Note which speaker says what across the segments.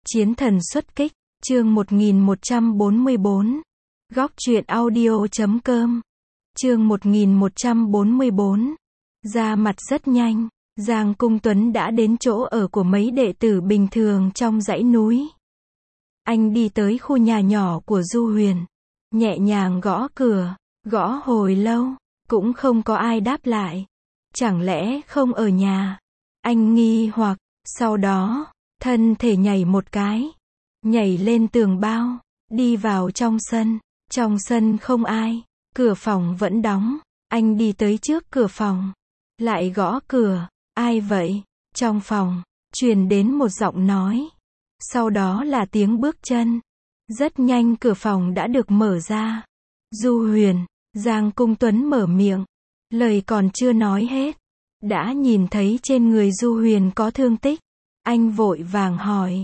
Speaker 1: Chiến thần xuất kích, chương 1144. Góc truyện audio.com. Chương 1144. Ra mặt rất nhanh, Giang Cung Tuấn đã đến chỗ ở của mấy đệ tử bình thường trong dãy núi. Anh đi tới khu nhà nhỏ của Du Huyền, nhẹ nhàng gõ cửa, gõ hồi lâu, cũng không có ai đáp lại. Chẳng lẽ không ở nhà? Anh nghi hoặc, sau đó, thân thể nhảy một cái, nhảy lên tường bao, đi vào trong sân. Trong sân không ai, cửa phòng vẫn đóng. Anh đi tới trước cửa phòng, lại gõ cửa. Ai vậy? Trong phòng, truyền đến một giọng nói. Sau đó là tiếng bước chân. Rất nhanh cửa phòng đã được mở ra. Du Huyền, Giang Cung Tuấn mở miệng. Lời còn chưa nói hết, đã nhìn thấy trên người Du Huyền có thương tích. Anh vội vàng hỏi,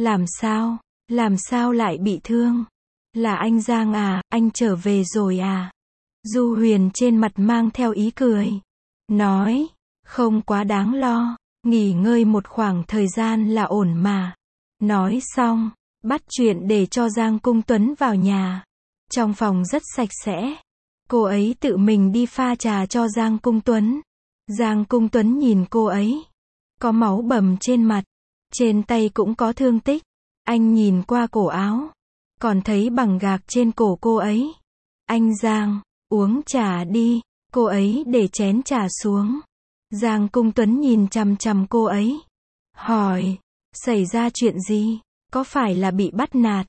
Speaker 1: làm sao lại bị thương? Là anh Giang à, anh trở về rồi à? Du Huyền trên mặt mang theo ý cười, nói, không quá đáng lo, nghỉ ngơi một khoảng thời gian là ổn mà. Nói xong, bắt chuyện để cho Giang Cung Tuấn vào nhà. Trong phòng rất sạch sẽ. Cô ấy tự mình đi pha trà cho Giang Cung Tuấn. Giang Cung Tuấn nhìn cô ấy, có máu bầm trên mặt, trên tay cũng có thương tích. Anh nhìn qua cổ áo, còn thấy bằng gạc trên cổ cô ấy. Anh Giang, uống trà đi. Cô ấy để chén trà xuống. Giang Cung Tuấn nhìn chằm chằm cô ấy, hỏi, xảy ra chuyện gì? Có phải là bị bắt nạt?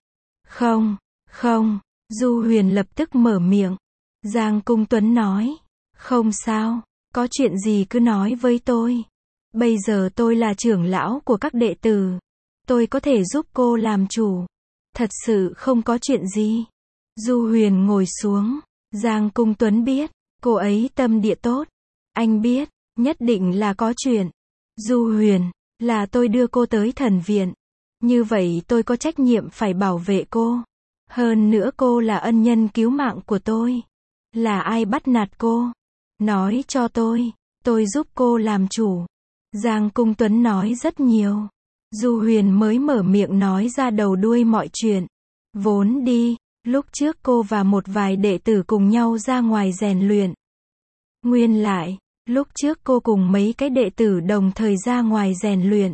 Speaker 1: Không. Du Huyền lập tức mở miệng. Giang Cung Tuấn nói, không sao, có chuyện gì cứ nói với tôi. Bây giờ tôi là trưởng lão của các đệ tử. Tôi có thể giúp cô làm chủ. Thật sự không có chuyện gì. Du Huyền ngồi xuống. Giang Cung Tuấn biết, cô ấy tâm địa tốt. Anh biết, nhất định là có chuyện. Du Huyền, là tôi đưa cô tới thần viện. Như vậy tôi có trách nhiệm phải bảo vệ cô. Hơn nữa cô là ân nhân cứu mạng của tôi. Là ai bắt nạt cô? Nói cho tôi giúp cô làm chủ. Giang Cung Tuấn nói rất nhiều. Du Huyền mới mở miệng nói ra đầu đuôi mọi chuyện. Vốn đi, lúc trước cô và một vài đệ tử cùng nhau ra ngoài rèn luyện. Nguyên lại, lúc trước cô cùng mấy cái đệ tử đồng thời ra ngoài rèn luyện.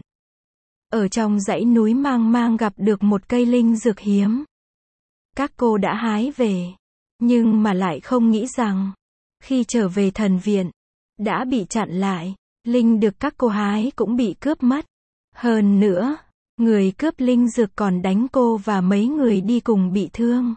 Speaker 1: Ở trong dãy núi mang mang gặp được một cây linh dược hiếm. Các cô đã hái về, nhưng mà lại không nghĩ rằng, khi trở về thần viện, đã bị chặn lại. Linh được các cô hái cũng bị cướp mất. Hơn nữa, người cướp linh dược còn đánh cô và mấy người đi cùng bị thương.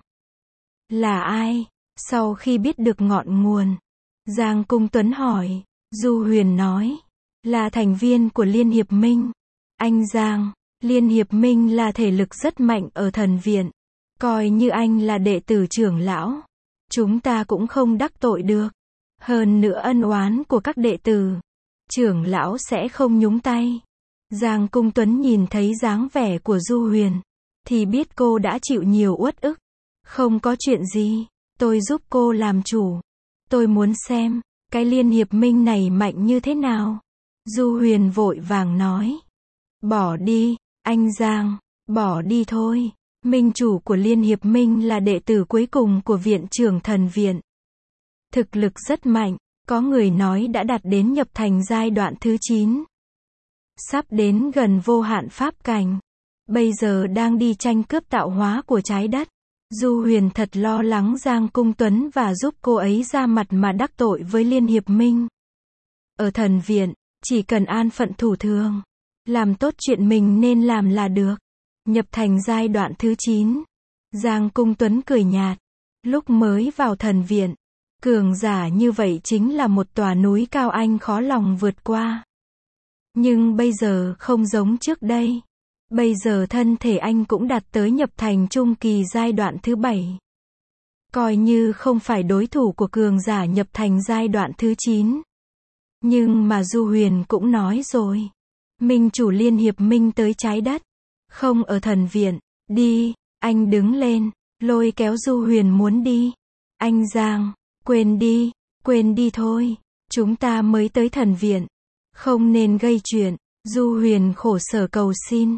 Speaker 1: Là ai? Sau khi biết được ngọn nguồn, Giang Cung Tuấn hỏi. Du Huyền nói, là thành viên của Liên Hiệp Minh. Anh Giang, Liên Hiệp Minh là thể lực rất mạnh ở thần viện. Coi như anh là đệ tử trưởng lão, chúng ta cũng không đắc tội được. Hơn nữa ân oán của các đệ tử, trưởng lão sẽ không nhúng tay. Giang Cung Tuấn nhìn thấy dáng vẻ của Du Huyền, thì biết cô đã chịu nhiều uất ức. Không có chuyện gì, tôi giúp cô làm chủ. Tôi muốn xem, cái Liên Hiệp Minh này mạnh như thế nào. Du Huyền vội vàng nói. Bỏ đi, anh Giang, bỏ đi thôi. Minh chủ của Liên Hiệp Minh là đệ tử cuối cùng của viện trưởng thần viện. Thực lực rất mạnh, có người nói đã đạt đến nhập thành giai đoạn thứ 9. Sắp đến gần vô hạn pháp cảnh. Bây giờ đang đi tranh cướp tạo hóa của trái đất. Du Huyền thật lo lắng Giang Cung Tuấn và giúp cô ấy ra mặt mà đắc tội với Liên Hiệp Minh. Ở thần viện, chỉ cần an phận thủ thường, làm tốt chuyện mình nên làm là được. Nhập thành giai đoạn thứ 9. Giang Cung Tuấn cười nhạt. Lúc mới vào thần viện, cường giả như vậy chính là một tòa núi cao anh khó lòng vượt qua. Nhưng bây giờ không giống trước đây. Bây giờ thân thể anh cũng đạt tới nhập thành trung kỳ giai đoạn thứ 7. Coi như không phải đối thủ của cường giả nhập thành giai đoạn thứ 9. Nhưng mà Du Huyền cũng nói rồi. Minh chủ Liên Hiệp Minh tới trái đất. Không ở thần viện. Đi, anh đứng lên, lôi kéo Du Huyền muốn đi. Anh Giang, quên đi thôi. Chúng ta mới tới thần viện. Không nên gây chuyện. Du Huyền khổ sở cầu xin.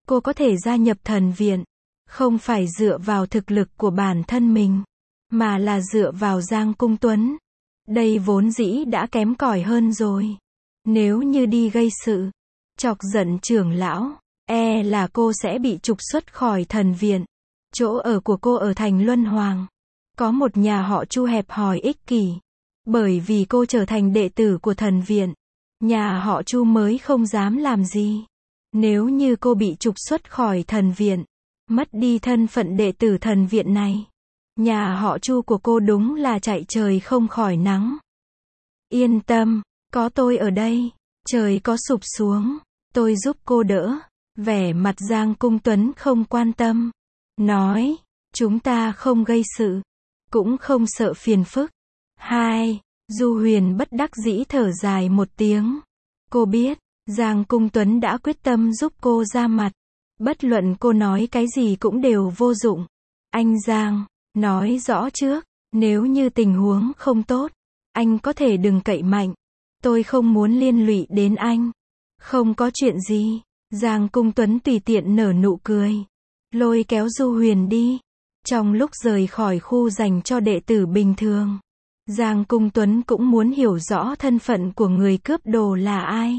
Speaker 1: cô có thể gia nhập thần viện, không phải dựa vào thực lực của bản thân mình, mà là dựa vào Giang Cung Tuấn. Đây vốn dĩ đã kém cỏi hơn rồi. Nếu như đi gây sự, chọc giận trưởng lão, là cô sẽ bị trục xuất khỏi thần viện. Chỗ ở của cô ở thành Luân Hoàng. Có một nhà họ Chu hẹp hòi ích kỷ. Bởi vì cô trở thành đệ tử của thần viện, nhà họ Chu mới không dám làm gì. Nếu như cô bị trục xuất khỏi thần viện, mất đi thân phận đệ tử thần viện này, nhà họ Chu của cô đúng là chạy trời không khỏi nắng. Yên tâm, có tôi ở đây, trời có sụp xuống, tôi giúp cô đỡ. Vẻ mặt Giang Cung Tuấn không quan tâm, nói, chúng ta không gây sự, cũng không sợ phiền phức. Du Huyền bất đắc dĩ thở dài một tiếng. Cô biết, Giang Cung Tuấn đã quyết tâm giúp cô ra mặt. Bất luận cô nói cái gì cũng đều vô dụng. Anh Giang, nói rõ trước, nếu như tình huống không tốt, anh có thể đừng cậy mạnh. Tôi không muốn liên lụy đến anh. Không có chuyện gì. Giang Cung Tuấn tùy tiện nở nụ cười, lôi kéo Du Huyền đi. Trong lúc rời khỏi khu dành cho đệ tử bình thường, Giang Cung Tuấn cũng muốn hiểu rõ thân phận của người cướp đồ là ai.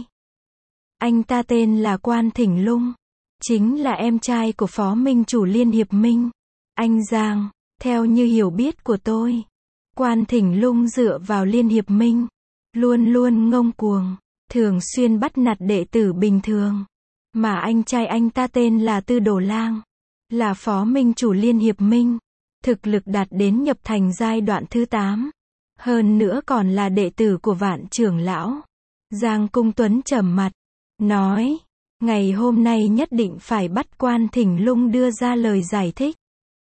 Speaker 1: Anh ta tên là Quan Thỉnh Lung, chính là em trai của Phó Minh chủ Liên Hiệp Minh. Anh Giang, theo như hiểu biết của tôi, Quan Thỉnh Lung dựa vào Liên Hiệp Minh, luôn luôn ngông cuồng, thường xuyên bắt nạt đệ tử bình thường. Mà anh trai anh ta tên là Tư Đồ Lang, là Phó Minh chủ Liên Hiệp Minh, thực lực đạt đến nhập thành giai đoạn thứ 8. Hơn nữa còn là đệ tử của Vạn trưởng lão. Giang Cung Tuấn trầm mặt, nói, ngày hôm nay nhất định phải bắt Quan Thỉnh Lung đưa ra lời giải thích.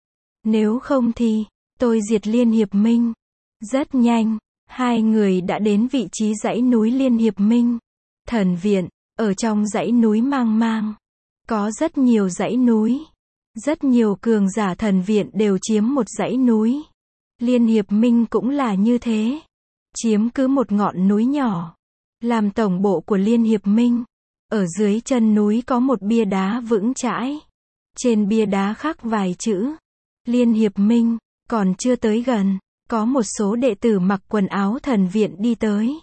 Speaker 1: Nếu không thì, tôi diệt Liên Hiệp Minh. Rất nhanh, hai người đã đến vị trí dãy núi Liên Hiệp Minh. Thần viện, ở trong dãy núi mang mang. Có rất nhiều dãy núi. Rất nhiều cường giả thần viện đều chiếm một dãy núi. Liên Hiệp Minh cũng là như thế. Chiếm cứ một ngọn núi nhỏ. Làm tổng bộ của Liên Hiệp Minh. Ở dưới chân núi có một bia đá vững chãi. Trên bia đá khắc vài chữ. Liên Hiệp Minh, còn chưa tới gần. Có một số đệ tử mặc quần áo thần viện đi tới.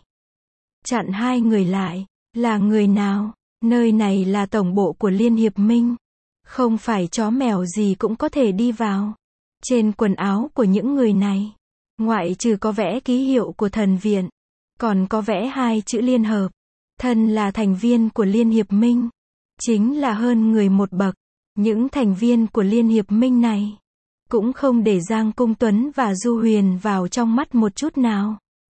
Speaker 1: Chặn hai người lại. Là người nào? Nơi này là tổng bộ của Liên Hiệp Minh. Không phải chó mèo gì cũng có thể đi vào. Trên quần áo của những người này, ngoại trừ có vẽ ký hiệu của thần viện, còn có vẽ hai chữ liên hợp. Thân là thành viên của Liên Hiệp Minh, chính là hơn người một bậc. Những thành viên của Liên Hiệp Minh này, cũng không để Giang Cung Tuấn và Du Huyền vào trong mắt một chút nào.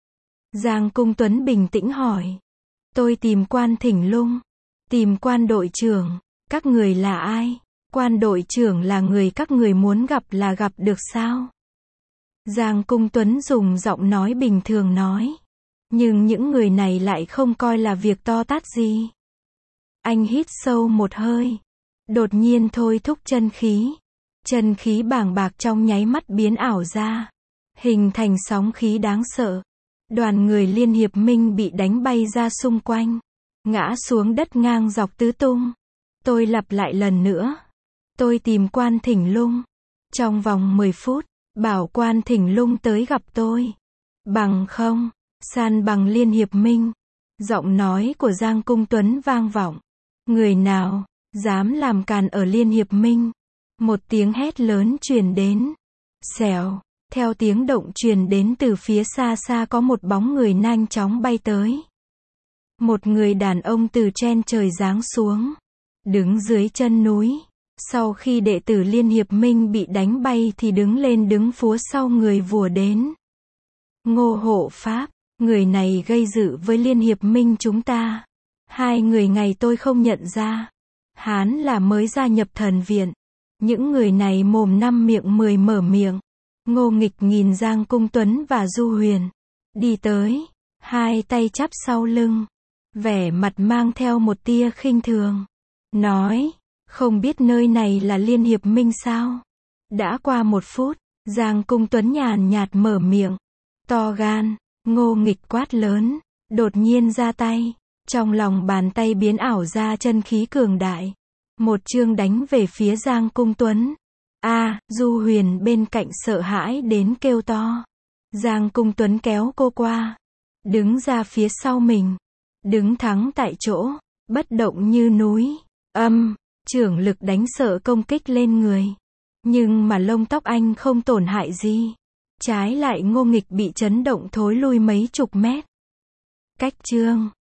Speaker 1: Giang Cung Tuấn bình tĩnh hỏi. Tôi tìm Quan Thỉnh Lung. Tìm Quan đội trưởng. Các người là ai? Quan đội trưởng là người các người muốn gặp là gặp được sao? Giang Cung Tuấn dùng giọng nói bình thường nói. Nhưng những người này lại không coi là việc to tát gì. Anh hít sâu một hơi. Đột nhiên thôi thúc chân khí. Chân khí bàng bạc trong nháy mắt biến ảo ra. Hình thành sóng khí đáng sợ. Đoàn người Liên Hiệp Minh bị đánh bay ra xung quanh. Ngã xuống đất ngang dọc tứ tung. Tôi lặp lại lần nữa. Tôi tìm Quan Thỉnh Lung. Trong vòng 10 phút, bảo Quan Thỉnh Lung tới gặp tôi. Bằng không, san bằng Liên Hiệp Minh. Giọng nói của Giang Cung Tuấn vang vọng. Người nào, dám làm càn ở Liên Hiệp Minh. Một tiếng hét lớn truyền đến. Xèo, theo tiếng động truyền đến từ phía xa xa có một bóng người nhanh chóng bay tới. Một người đàn ông từ trên trời giáng xuống. Đứng dưới chân núi. Sau khi đệ tử Liên Hiệp Minh bị đánh bay thì đứng lên đứng phía sau người vùa đến. Ngô Hộ Pháp, người này gây dữ với Liên Hiệp Minh chúng ta. 2 người ngày tôi không nhận ra. Hán là mới gia nhập thần viện. Những người này mồm 5 miệng 10 mở miệng. Ngô Nghịch nhìn Giang Cung Tuấn và Du Huyền. Đi tới. 2 tay chắp sau lưng. Vẻ mặt mang theo một tia khinh thường. Nói. Không biết nơi này là Liên Hiệp Minh sao? Đã qua 1 phút. Giang Cung Tuấn nhàn nhạt mở miệng. To gan. Ngô Nghịch quát lớn. Đột nhiên ra tay. Trong lòng bàn tay biến ảo ra chân khí cường đại. Một chương đánh về phía Giang Cung Tuấn. Du Huyền bên cạnh sợ hãi đến kêu to. Giang Cung Tuấn kéo cô qua. Đứng ra phía sau mình. Đứng thẳng tại chỗ. Bất động như núi. Trưởng lực đánh sợ công kích lên người. Nhưng mà lông tóc anh không tổn hại gì. Trái lại Ngô Nghịch bị chấn động thối lui mấy chục mét. Cách chương